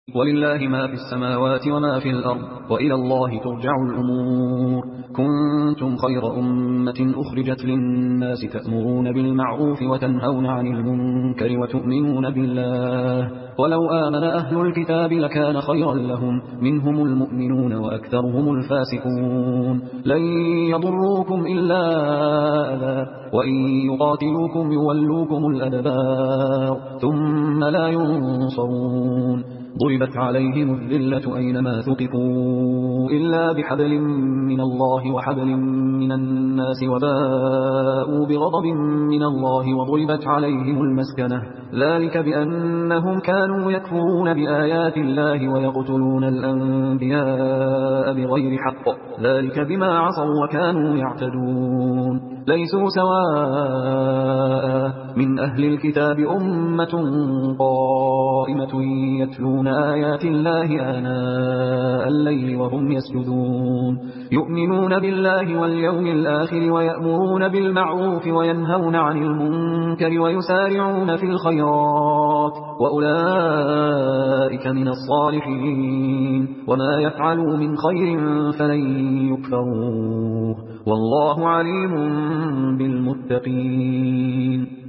ولله ما في السماوات وما في الأرض وإلى الله ترجع الأمور. كنتم خير أمة أخرجت للناس تأمرون بالمعروف وتنهون عن المنكر وتؤمنون بالله ولو آمن أهل الكتاب لكان خيرا لهم منهم المؤمنون وأكثرهم الفاسقون. لن يضروكم إلا أذى وإن يقاتلوكم يولوكم الأدبار ثم لا ينصرون. ضربت عليهم الذلة أينما ثقفوا إلا بحبل من الله وحبل من الناس وباءوا بغضب من الله وضربت عليهم المسكنة ذلك بأنهم كانوا يكفرون بآيات الله ويقتلون الأنبياء بغير حق ذلك بما عصوا وكانوا يعتدون. ليسوا سواء من أهل الكتاب أمة قائمة يتلون آيات الله آناء الليل وهم يسجدون يؤمنون بالله واليوم الآخر ويأمرون بالمعروف وينهون عن المنكر ويسارعون في الخيرات وأولئك من الصالحين وما يفعلوا من خير فلن يكفروه والله عليم بالمتقين.